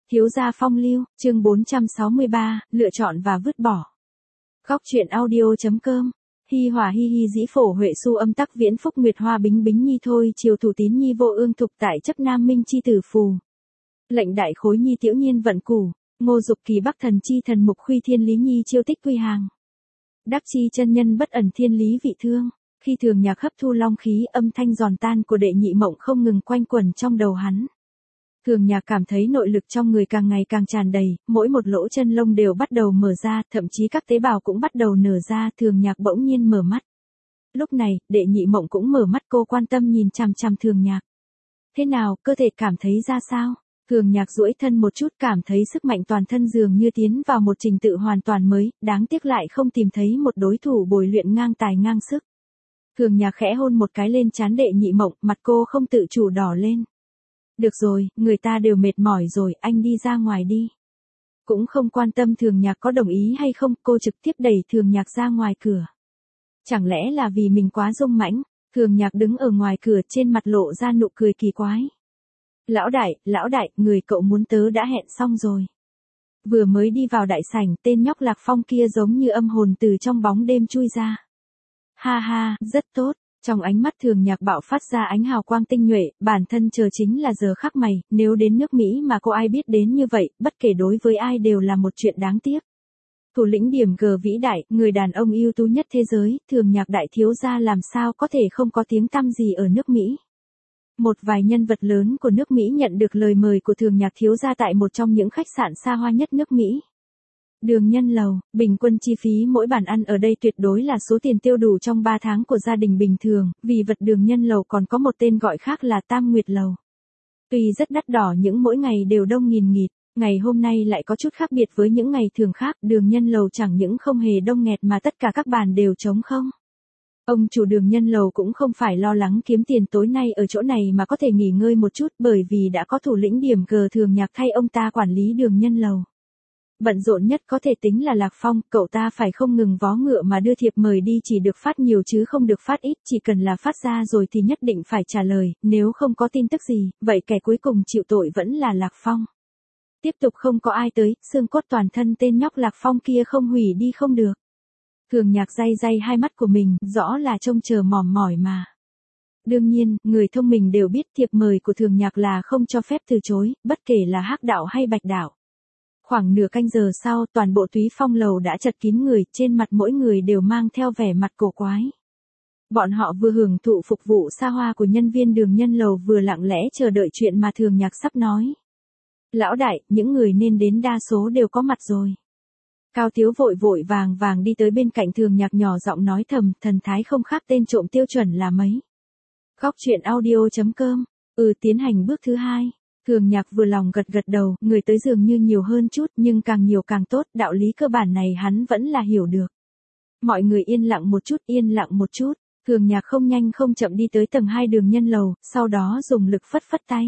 Thiếu gia phong lưu, chương 463, lựa chọn và vứt bỏ. Góc truyện audio.com. Hi hòa hi hi dĩ phổ huệ su âm tắc viễn phúc nguyệt hoa bính bính nhi thôi chiều thủ tín nhi vô ương thục tại chấp nam minh chi tử phù. Lệnh đại khối nhi tiểu nhiên vận củ, ngô dục kỳ bắc thần chi thần mục khuy thiên lý nhi chiêu tích quy hàng. Đắc chi chân nhân bất ẩn thiên lý vị thương, khi thường nhạc hấp thu long khí âm thanh giòn tan của đệ nhị mộng không ngừng quanh quẩn trong đầu hắn. Thường nhạc cảm thấy nội lực trong người càng ngày càng tràn đầy, mỗi một lỗ chân lông đều bắt đầu mở ra, thậm chí các tế bào cũng bắt đầu nở ra, thường nhạc bỗng nhiên mở mắt. Lúc này, đệ nhị mộng cũng mở mắt, cô quan tâm nhìn chằm chằm thường nhạc. Thế nào, cơ thể cảm thấy ra sao? Thường nhạc duỗi thân một chút cảm thấy sức mạnh toàn thân dường như tiến vào một trình tự hoàn toàn mới, đáng tiếc lại không tìm thấy một đối thủ bồi luyện ngang tài ngang sức. Thường nhạc khẽ hôn một cái lên trán đệ nhị mộng, mặt cô không tự chủ đỏ lên. Được rồi, người ta đều mệt mỏi rồi, anh đi ra ngoài đi. Cũng không quan tâm thường nhạc có đồng ý hay không, cô trực tiếp đẩy thường nhạc ra ngoài cửa. Chẳng lẽ là vì mình quá dung mãnh? Thường nhạc đứng ở ngoài cửa trên mặt lộ ra nụ cười kỳ quái. Lão đại, người cậu muốn tớ đã hẹn xong rồi. Vừa mới đi vào đại sảnh, tên nhóc Lạc Phong kia giống như âm hồn từ trong bóng đêm chui ra. Ha ha, rất tốt. Trong ánh mắt thường nhạc bạo phát ra ánh hào quang tinh nhuệ, bản thân chờ chính là giờ khắc mày, nếu đến nước Mỹ mà cô ai biết đến như vậy, bất kể đối với ai đều là một chuyện đáng tiếc. Thủ lĩnh điểm G vĩ đại, người đàn ông ưu tú nhất thế giới, thường nhạc đại thiếu gia làm sao có thể không có tiếng tăm gì ở nước Mỹ. Một vài nhân vật lớn của nước Mỹ nhận được lời mời của thường nhạc thiếu gia tại một trong những khách sạn xa hoa nhất nước Mỹ. Đường Nhân Lầu, bình quân chi phí mỗi bàn ăn ở đây tuyệt đối là số tiền tiêu đủ trong 3 tháng của gia đình bình thường, vì vật Đường Nhân Lầu còn có một tên gọi khác là Tam Nguyệt Lầu. Tuy rất đắt đỏ nhưng mỗi ngày đều đông nghìn nghịt, ngày hôm nay lại có chút khác biệt với những ngày thường khác, Đường Nhân Lầu chẳng những không hề đông nghẹt mà tất cả các bàn đều trống không. Ông chủ Đường Nhân Lầu cũng không phải lo lắng kiếm tiền tối nay ở chỗ này mà có thể nghỉ ngơi một chút bởi vì đã có thủ lĩnh điểm G thường nhạc thay ông ta quản lý Đường Nhân Lầu. Bận rộn nhất có thể tính là Lạc Phong, cậu ta phải không ngừng vó ngựa mà đưa thiệp mời đi, chỉ được phát nhiều chứ không được phát ít, chỉ cần là phát ra rồi thì nhất định phải trả lời, nếu không có tin tức gì, vậy kẻ cuối cùng chịu tội vẫn là Lạc Phong. Tiếp tục không có ai tới, xương cốt toàn thân tên nhóc Lạc Phong kia không hủy đi không được. Thường nhạc day hai mắt của mình, rõ là trông chờ mỏi mỏi mà. Đương nhiên, người thông minh đều biết thiệp mời của thường nhạc là không cho phép từ chối, bất kể là hắc đạo hay bạch đạo. Khoảng nửa canh giờ sau, toàn bộ Túy Phong lầu đã chật kín người, trên mặt mỗi người đều mang theo vẻ mặt cổ quái. Bọn họ vừa hưởng thụ phục vụ xa hoa của nhân viên Đường Nhân Lầu vừa lặng lẽ chờ đợi chuyện mà thường nhạc sắp nói. Lão đại, những người nên đến đa số đều có mặt rồi. Cao Tiếu vội vàng đi tới bên cạnh thường nhạc nhỏ giọng nói thầm, thần thái không khác tên trộm tiêu chuẩn là mấy. Góc truyện audio.com, tiến hành bước thứ 2. Thường nhạc vừa lòng gật đầu, người tới dường như nhiều hơn chút nhưng càng nhiều càng tốt, đạo lý cơ bản này hắn vẫn là hiểu được. Mọi người yên lặng một chút, thường nhạc không nhanh không chậm đi tới tầng 2 Đường Nhân Lầu, sau đó dùng lực phất tay.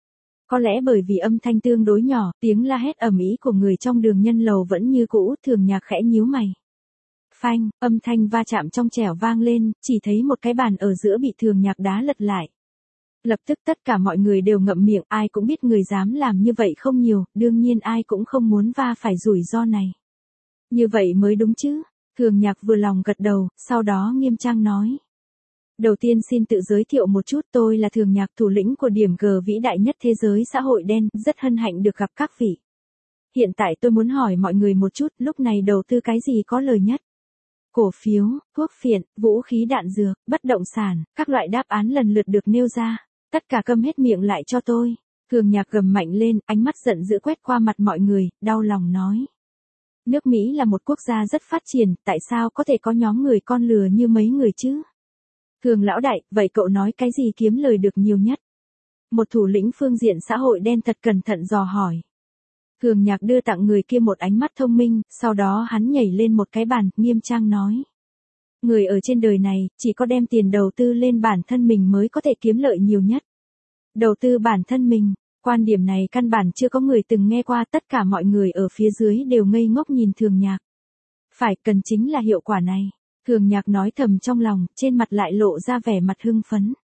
Có lẽ bởi vì âm thanh tương đối nhỏ, tiếng la hét ầm ĩ của người trong Đường Nhân Lầu vẫn như cũ, thường nhạc khẽ nhíu mày. Phanh, âm thanh va chạm trong trẻo vang lên, chỉ thấy một cái bàn ở giữa bị thường nhạc đá lật lại. Lập tức tất cả mọi người đều ngậm miệng, ai cũng biết người dám làm như vậy không nhiều, đương nhiên ai cũng không muốn va phải rủi ro này. Như vậy mới đúng chứ, thường nhạc vừa lòng gật đầu, sau đó nghiêm trang nói. Đầu tiên xin tự giới thiệu một chút, tôi là thường nhạc, thủ lĩnh của điểm G vĩ đại nhất thế giới xã hội đen, rất hân hạnh được gặp các vị. Hiện tại tôi muốn hỏi mọi người một chút, lúc này đầu tư cái gì có lời nhất? Cổ phiếu, thuốc phiện, vũ khí đạn dược, bất động sản, các loại đáp án lần lượt được nêu ra. Tất cả câm hết miệng lại cho tôi. Thường nhạc gầm mạnh lên, ánh mắt giận dữ quét qua mặt mọi người, đau lòng nói. Nước Mỹ là một quốc gia rất phát triển, tại sao có thể có nhóm người con lừa như mấy người chứ? Thường lão đại, vậy cậu nói cái gì kiếm lời được nhiều nhất? Một thủ lĩnh phương diện xã hội đen thật cẩn thận dò hỏi. Thường nhạc đưa tặng người kia một ánh mắt thông minh, sau đó hắn nhảy lên một cái bàn, nghiêm trang nói. Người ở trên đời này, chỉ có đem tiền đầu tư lên bản thân mình mới có thể kiếm lợi nhiều nhất. Đầu tư bản thân mình, quan điểm này căn bản chưa có người từng nghe qua, tất cả mọi người ở phía dưới đều ngây ngốc nhìn thường nhạc. Phải, cần chính là hiệu quả này. Thường nhạc nói thầm trong lòng, trên mặt lại lộ ra vẻ mặt hưng phấn.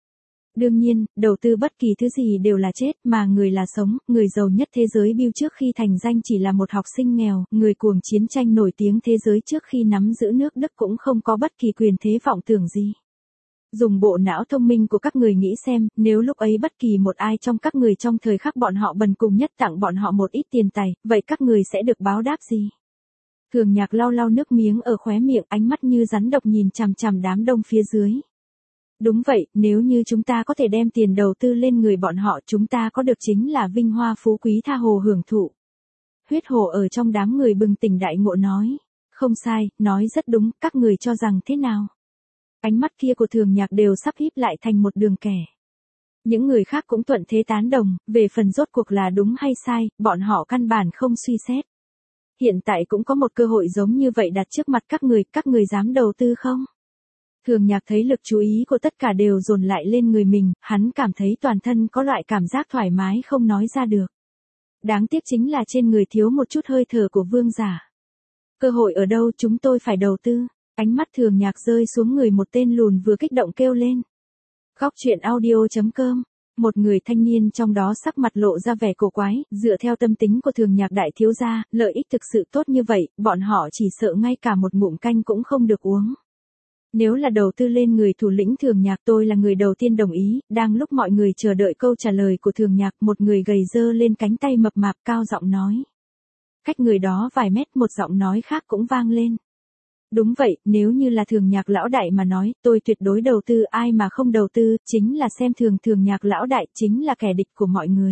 Đương nhiên, đầu tư bất kỳ thứ gì đều là chết, mà người là sống, người giàu nhất thế giới Bill trước khi thành danh chỉ là một học sinh nghèo, người cuồng chiến tranh nổi tiếng thế giới trước khi nắm giữ nước Đức cũng không có bất kỳ quyền thế vọng tưởng gì. Dùng bộ não thông minh của các người nghĩ xem, nếu lúc ấy bất kỳ một ai trong các người trong thời khắc bọn họ bần cùng nhất tặng bọn họ một ít tiền tài, vậy các người sẽ được báo đáp gì? Thường Nhạc lau lau nước miếng ở khóe miệng, ánh mắt như rắn độc nhìn chằm chằm đám đông phía dưới. Đúng vậy, nếu như chúng ta có thể đem tiền đầu tư lên người bọn họ, chúng ta có được chính là vinh hoa phú quý tha hồ hưởng thụ. Huyết Hồ ở trong đám người bừng tỉnh đại ngộ nói. Không sai, nói rất đúng, các người cho rằng thế nào? Ánh mắt kia của Thường Nhạc đều sắp híp lại thành một đường kẻ. Những người khác cũng thuận thế tán đồng, về phần rốt cuộc là đúng hay sai, bọn họ căn bản không suy xét. Hiện tại cũng có một cơ hội giống như vậy đặt trước mặt các người dám đầu tư không? Thường Nhạc thấy lực chú ý của tất cả đều dồn lại lên người mình, hắn cảm thấy toàn thân có loại cảm giác thoải mái không nói ra được. Đáng tiếc chính là trên người thiếu một chút hơi thở của vương giả. Cơ hội ở đâu, chúng tôi phải đầu tư. Ánh mắt Thường Nhạc rơi xuống người một tên lùn vừa kích động kêu lên. Góc truyện audio.com. Một người thanh niên trong đó sắc mặt lộ ra vẻ cổ quái, dựa theo tâm tính của Thường Nhạc đại thiếu gia, lợi ích thực sự tốt như vậy, bọn họ chỉ sợ ngay cả một ngụm canh cũng không được uống. Nếu là đầu tư lên người thủ lĩnh Thường Nhạc, tôi là người đầu tiên đồng ý. Đang lúc mọi người chờ đợi câu trả lời của Thường Nhạc, một người gầy dơ lên cánh tay mập mạp cao giọng nói. Cách người đó vài mét, một giọng nói khác cũng vang lên. Đúng vậy, nếu như là Thường Nhạc lão đại mà nói, tôi tuyệt đối đầu tư, ai mà không đầu tư, chính là xem thường Thường Nhạc lão đại, chính là kẻ địch của mọi người.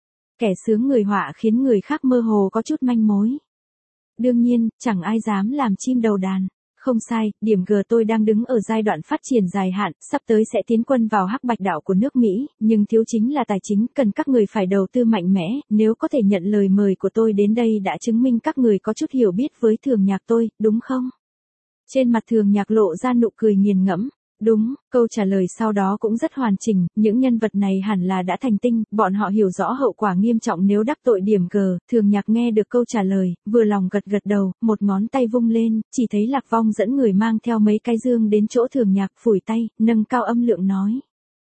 Kẻ sướng người họa khiến người khác mơ hồ có chút manh mối. Đương nhiên, chẳng ai dám làm chim đầu đàn. Không sai, điểm G tôi đang đứng ở giai đoạn phát triển dài hạn, sắp tới sẽ tiến quân vào hắc bạch đạo của nước Mỹ, nhưng thiếu chính là tài chính, cần các người phải đầu tư mạnh mẽ, nếu có thể nhận lời mời của tôi đến đây đã chứng minh các người có chút hiểu biết với Thường Nhạc tôi, đúng không? Trên mặt Thường Nhạc lộ ra nụ cười nghiền ngẫm. Đúng, câu trả lời sau đó cũng rất hoàn chỉnh, những nhân vật này hẳn là đã thành tinh, bọn họ hiểu rõ hậu quả nghiêm trọng nếu đắc tội điểm G. Thường Nhạc nghe được câu trả lời, vừa lòng gật gật đầu, một ngón tay vung lên, chỉ thấy Lạc Vong dẫn người mang theo mấy cái dương đến chỗ Thường Nhạc, phủi tay, nâng cao âm lượng nói.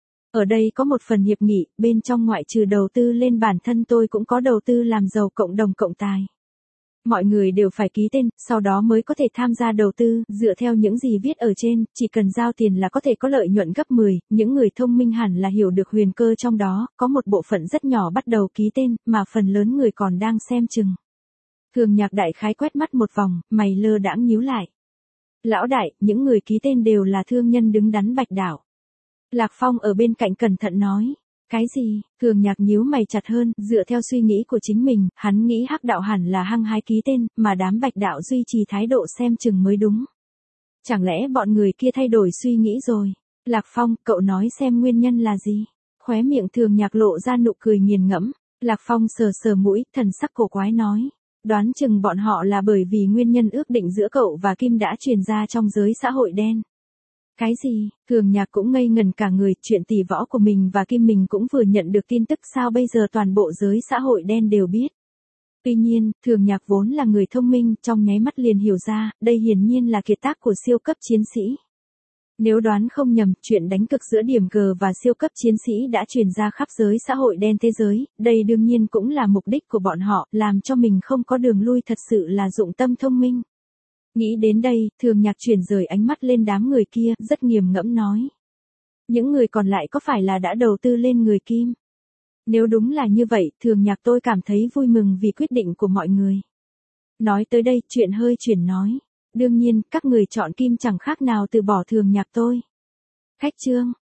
Ở đây có một phần hiệp nghị, bên trong ngoại trừ đầu tư lên bản thân tôi cũng có đầu tư làm giàu cộng đồng cộng tài. Mọi người đều phải ký tên, sau đó mới có thể tham gia đầu tư, dựa theo những gì viết ở trên, chỉ cần giao tiền là có thể có lợi nhuận gấp 10, những người thông minh hẳn là hiểu được huyền cơ trong đó, có một bộ phận rất nhỏ bắt đầu ký tên, mà phần lớn người còn đang xem chừng. Thường Nhạc đại khái quét mắt một vòng, mày lơ đãng nhíu lại. Lão đại, những người ký tên đều là thương nhân đứng đắn bạch đảo. Lạc Phong ở bên cạnh cẩn thận nói. Cái gì? Thường Nhạc nhíu mày chặt hơn, dựa theo suy nghĩ của chính mình, hắn nghĩ hắc đạo hẳn là hăng hái ký tên, mà đám bạch đạo duy trì thái độ xem chừng mới đúng. Chẳng lẽ bọn người kia thay đổi suy nghĩ rồi? Lạc Phong, cậu nói xem nguyên nhân là gì? Khóe miệng Thường Nhạc lộ ra nụ cười nghiền ngẫm. Lạc Phong sờ sờ mũi, thần sắc cổ quái nói. Đoán chừng bọn họ là bởi vì nguyên nhân ước định giữa cậu và Kim đã truyền ra trong giới xã hội đen. Cái gì? Thường Nhạc cũng ngây ngẩn cả người, chuyện tỷ võ của mình và Kim mình cũng vừa nhận được tin tức, sao bây giờ toàn bộ giới xã hội đen đều biết. Tuy nhiên, Thường Nhạc vốn là người thông minh, trong nháy mắt liền hiểu ra, đây hiển nhiên là kiệt tác của siêu cấp chiến sĩ. Nếu đoán không nhầm, chuyện đánh cực giữa điểm G và siêu cấp chiến sĩ đã truyền ra khắp giới xã hội đen thế giới, đây đương nhiên cũng là mục đích của bọn họ, làm cho mình không có đường lui thật sự là dụng tâm thông minh. Nghĩ đến đây, Thường Nhạc chuyển rời ánh mắt lên đám người kia, rất nghiền ngẫm nói. Những người còn lại có phải là đã đầu tư lên người Kim? Nếu đúng là như vậy, Thường Nhạc tôi cảm thấy vui mừng vì quyết định của mọi người. Nói tới đây, chuyện hơi chuyển nói. Đương nhiên, các người chọn Kim chẳng khác nào từ bỏ Thường Nhạc tôi. Khách chương.